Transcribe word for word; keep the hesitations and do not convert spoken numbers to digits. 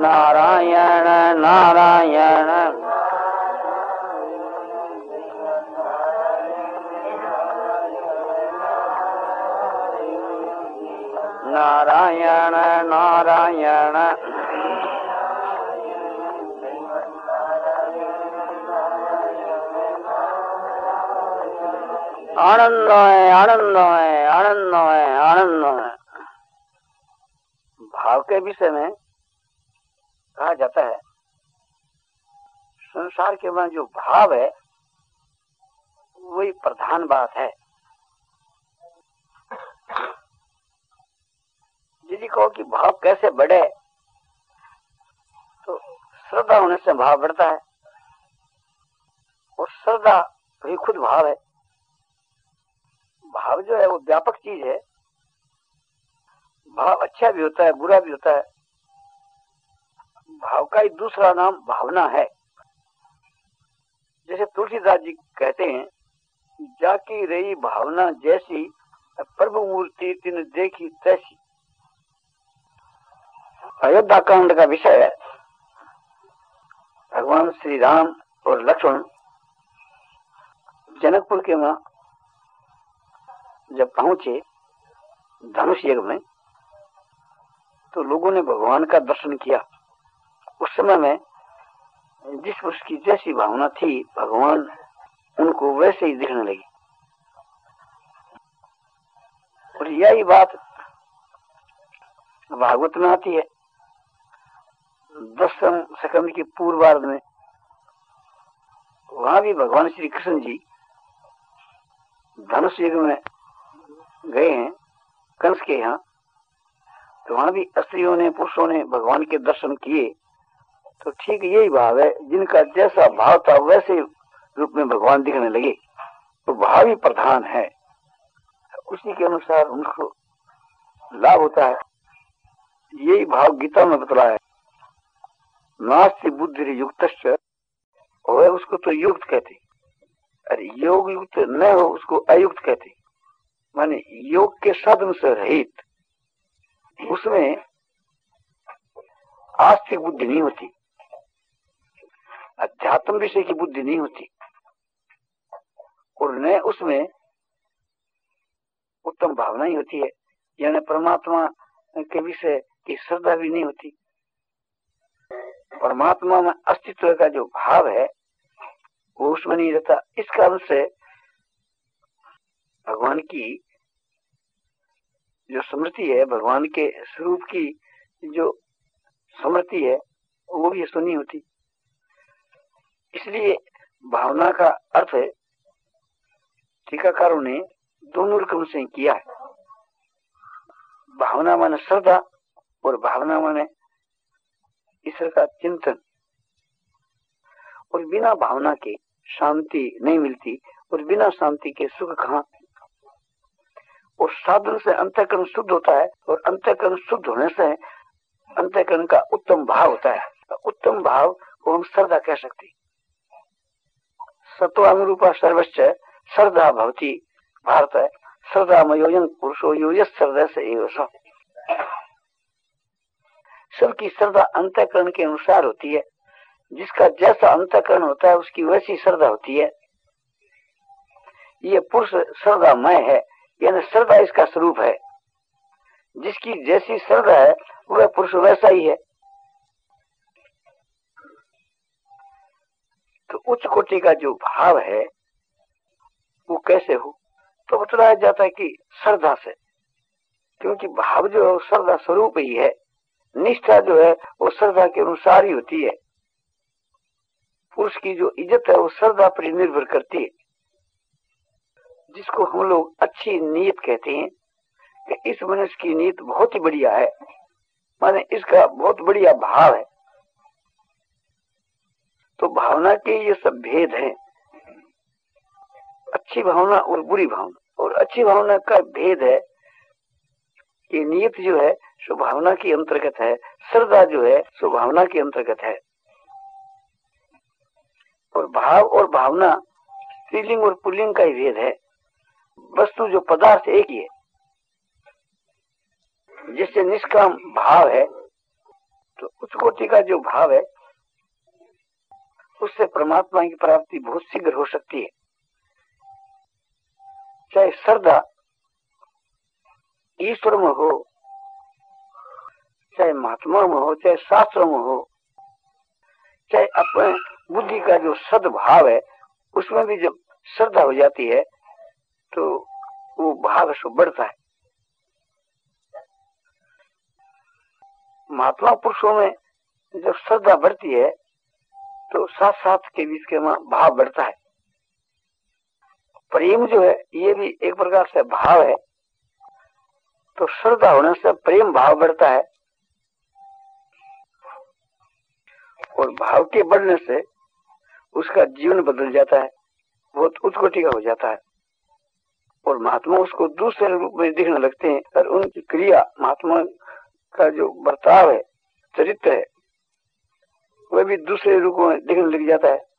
नारायण नारायण नारायण नारायण आनंद है आनंद है आनंद है आनंद है। भाव के विषय में कहा जाता है संसार के में जो भाव है वही प्रधान बात है। यदि कहो कि भाव कैसे बढ़े तो श्रद्धा होने से भाव बढ़ता है और श्रद्धा भी खुद भाव है। भाव जो है वो व्यापक चीज है। भाव अच्छा भी होता है बुरा भी होता है। भाव का ही दूसरा नाम भावना है। जैसे तुलसीदास जी कहते हैं जाकी रही भावना जैसी प्रभु मूर्ति तिन देखी तैसी। अयोध्या कांड का विषय है। भगवान श्री राम और लक्ष्मण जनकपुर के वहां जब पहुंचे धनुष युग में तो लोगों ने भगवान का दर्शन किया। उस समय में जिस उसकी जैसी भावना थी भगवान उनको वैसे ही दिखने लगी। और यही बात भागवत में आती है। दसम सकंद की पूर्वार्ध में वहां भी भगवान श्री कृष्ण जी धनुष युग में गए हैं कंस के यहाँ। तो वहां भी स्त्रियों ने पुरुषों ने भगवान के दर्शन किए। तो ठीक यही भाव है जिनका जैसा भाव था वैसे रूप में भगवान दिखने लगे। तो भाव ही प्रधान है। उसी के अनुसार उनको लाभ होता है। यही भाव गीता में बतलाया है। नास्ति बुद्धि युक्त और उसको तो युक्त कहते। अरे योग युक्त न हो उसको अयुक्त कहते। माने योग के साधन से रहित उसमें आस्तिक बुद्धि नहीं होती। अध्यात्म विषय की बुद्धि नहीं होती और न उसमें उत्तम भावना ही होती है। यानी परमात्मा के विषय की श्रद्धा भी नहीं होती। परमात्मा में अस्तित्व का जो भाव है वो उसमें नहीं रहता। इस कारण से भगवान की जो स्मृति है भगवान के स्वरूप की जो स्मृति है वो भी सुनी होती। इसलिए भावना का अर्थ टीकाकारों ने दोनों रकम से किया है। भावना माने श्रद्धा और भावना माने ईश्वर का चिंतन। और बिना भावना के शांति नहीं मिलती और बिना शांति के सुख कहाँ। और साधन से अंतःकरण शुद्ध होता है और अंतःकरण शुद्ध होने से अंतःकरण का उत्तम भाव होता है। उत्तम भाव को हम श्रद्धा कह सकते। सत्वानुरूपा सर्वश्च श्रद्धा भवति भारत है। श्रद्धा मयोजन पुरुषो यो श्रद्धा से एवं सब। सबकी श्रद्धा अंतःकरण के अनुसार होती है। जिसका जैसा अंतःकरण होता है उसकी वैसी श्रद्धा होती है। ये पुरुष श्रद्धामय है यानी श्रद्धा इसका स्वरूप है। जिसकी जैसी श्रद्धा है वह पुरुष वैसा ही है। तो उच्च कोटि का जो भाव है वो कैसे हो तो बतलाया जाता है कि श्रद्धा से। क्योंकि भाव जो है श्रद्धा स्वरूप ही है। निष्ठा जो है वो श्रद्धा के अनुसार ही होती है। पुरुष की जो इज्जत है वो श्रद्धा पर निर्भर करती है। जिसको हम लोग अच्छी नीयत कहते हैं कि इस मनुष्य की नीयत बहुत ही बढ़िया है। माने इसका बहुत बढ़िया भाव है। तो भावना के ये सब भेद हैं। अच्छी भावना और बुरी भावना। और अच्छी भावना का भेद है कि नियत जो है सो भावना के अंतर्गत है। श्रद्धा जो है सो भावना के अंतर्गत है। और भाव और भावना स्त्रीलिंग और पुल्लिंग का ही भेद है। वस्तु जो पदार्थ एक ही है। जिससे निष्काम भाव है तो उच्च कोटि का जो भाव है उससे परमात्मा की प्राप्ति बहुत शीघ्र हो सकती है। चाहे श्रद्धा ईश्वर में हो, चाहे महात्मा में हो, चाहे शास्त्रों में हो, चाहे अपने बुद्धि का जो सद्भाव है उसमें भी जब श्रद्धा हो जाती है तो वो भाव सो बढ़ता है। महात्मा पुरुषों में जब श्रद्धा बढ़ती है तो साथ साथ के बीच के भाव बढ़ता है। प्रेम जो है ये भी एक प्रकार से भाव है, तो श्रद्धा होने से प्रेम भाव बढ़ता है और भाव के बढ़ने से उसका जीवन बदल जाता है, बहुत उत्कोटि का हो जाता है और महात्मा उसको दूसरे रूप में दिखने लगते हैं और उनकी क्रिया, महात्मा का जो बर्ताव है, चरित्र है, वह भी दूसरे रूप में दिखने लग जाता है।